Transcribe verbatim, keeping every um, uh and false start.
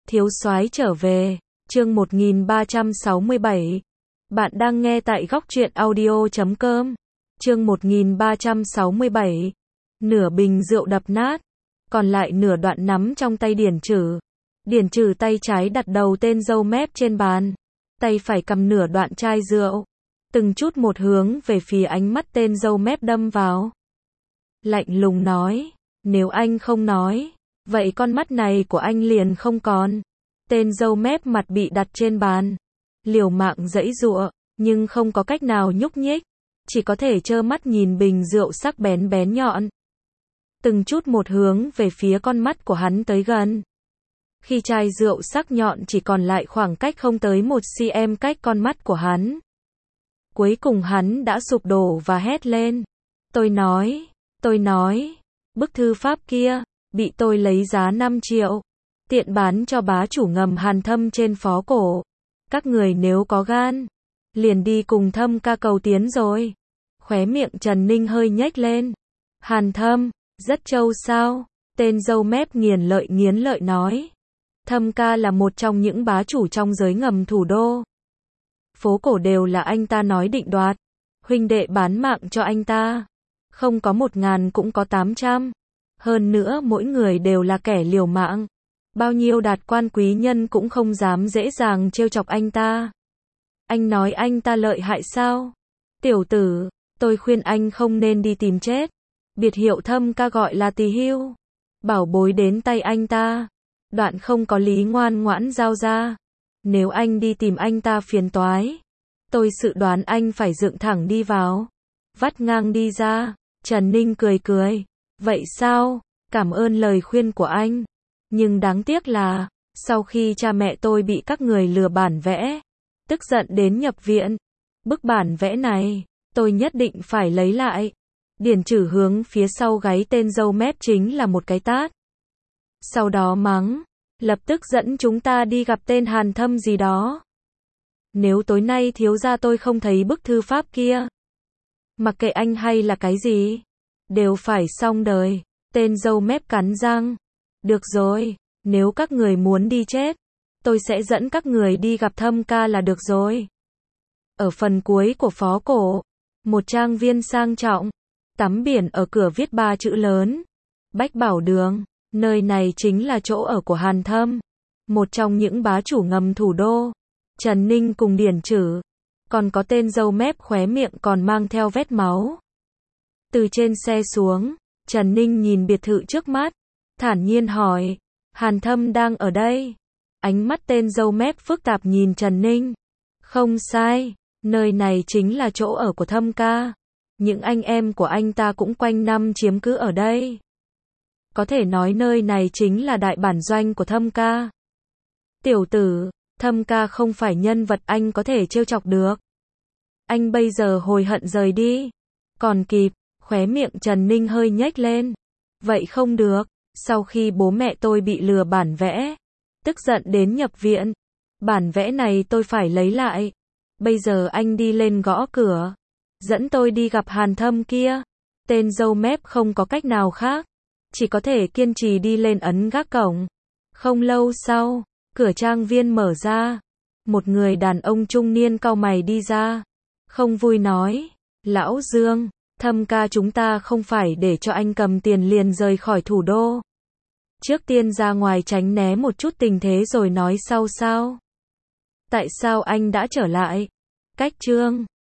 Thiếu soái trở về, chương một nghìn ba trăm sáu mươi bảy. Bạn đang nghe tại góc truyện audio chấm com. Chương một nghìn ba trăm sáu mươi bảy. Nửa bình rượu đập nát, còn lại nửa đoạn nắm trong tay Điển Trừ. Điển Trừ tay trái đặt đầu tên dâu mép trên bàn, tay phải cầm nửa đoạn chai rượu, từng chút một hướng về phía ánh mắt tên dâu mép đâm vào. Lạnh lùng nói, nếu anh không nói, vậy con mắt này của anh liền không còn. Tên dâu mép mặt bị đặt trên bàn, liều mạng giãy giụa, nhưng không có cách nào nhúc nhích, chỉ có thể trơ mắt nhìn bình rượu sắc bén bén nhọn, từng chút một hướng về phía con mắt của hắn tới gần. Khi chai rượu sắc nhọn chỉ còn lại khoảng cách không tới một xăng-ti-mét cách con mắt của hắn, cuối cùng hắn đã sụp đổ và hét lên. Tôi nói, tôi nói, bức thư pháp kia, bị tôi lấy giá năm triệu, tiện bán cho bá chủ ngầm Hàn Thâm trên phố cổ. Các người nếu có gan, liền đi cùng Thâm ca cầu tiến rồi. Khóe miệng Trần Ninh hơi nhếch lên. Hàn Thâm, rất trâu sao? Tên dâu mép nghiền lợi nghiến lợi nói. Thâm ca là một trong những bá chủ trong giới ngầm thủ đô. Phố cổ đều là anh ta nói định đoạt. Huynh đệ bán mạng cho anh ta. Không có một ngàn cũng có tám trăm. Hơn nữa mỗi người đều là kẻ liều mạng. Bao nhiêu đạt quan quý nhân cũng không dám dễ dàng trêu chọc anh ta. Anh nói anh ta lợi hại sao? Tiểu tử, tôi khuyên anh không nên đi tìm chết. Biệt hiệu Thâm ca gọi là Tỳ Hưu. Bảo bối đến tay anh ta. Đoạn không có lý ngoan ngoãn giao ra. Nếu anh đi tìm anh ta phiền toái, tôi dự đoán anh phải dựng thẳng đi vào. Vắt ngang đi ra. Trần Ninh cười cười. Vậy sao? Cảm ơn lời khuyên của anh. Nhưng đáng tiếc là, sau khi cha mẹ tôi bị các người lừa bản vẽ, tức giận đến nhập viện. Bức bản vẽ này, tôi nhất định phải lấy lại. Điển Trừ hướng phía sau gáy tên dâu mép chính là một cái tát. Sau đó mắng, lập tức dẫn chúng ta đi gặp tên Hàn Thâm gì đó. Nếu tối nay thiếu gia tôi không thấy bức thư pháp kia, mặc kệ anh hay là cái gì, đều phải xong đời. Tên dâu mép cắn răng. Được rồi, nếu các người muốn đi chết, tôi sẽ dẫn các người đi gặp Thâm ca là được rồi. Ở phần cuối của phố cổ, một trang viên sang trọng, tắm biển ở cửa viết ba chữ lớn. Bách Bảo Đường, nơi này chính là chỗ ở của Hàn Thâm, một trong những bá chủ ngầm thủ đô. Trần Ninh cùng Điển Trừ, còn có tên dâu mép khóe miệng còn mang theo vết máu. Từ trên xe xuống, Trần Ninh nhìn biệt thự trước mắt, thản nhiên hỏi, Hàn Thâm đang ở đây? Ánh mắt tên dâu mép phức tạp nhìn Trần Ninh. Không sai, nơi này chính là chỗ ở của Thâm ca. Những anh em của anh ta cũng quanh năm chiếm cứ ở đây. Có thể nói nơi này chính là đại bản doanh của Thâm ca. Tiểu tử, Thâm ca không phải nhân vật anh có thể trêu chọc được. Anh bây giờ hối hận rời đi, còn kịp. Khóe miệng Trần Ninh hơi nhếch lên. Vậy không được, sau khi bố mẹ tôi bị lừa bản vẽ, tức giận đến nhập viện, bản vẽ này tôi phải lấy lại. Bây giờ anh đi lên gõ cửa, dẫn tôi đi gặp Hàn Thâm kia. Tên dâu mép không có cách nào khác, chỉ có thể kiên trì đi lên ấn gác cổng. Không lâu sau, cửa trang viên mở ra, một người đàn ông trung niên cau mày đi ra, không vui nói, Lão Dương, Thâm ca chúng ta không phải để cho anh cầm tiền liền rời khỏi thủ đô. Trước tiên ra ngoài tránh né một chút tình thế rồi nói sau sao? Tại sao anh đã trở lại? Cách chương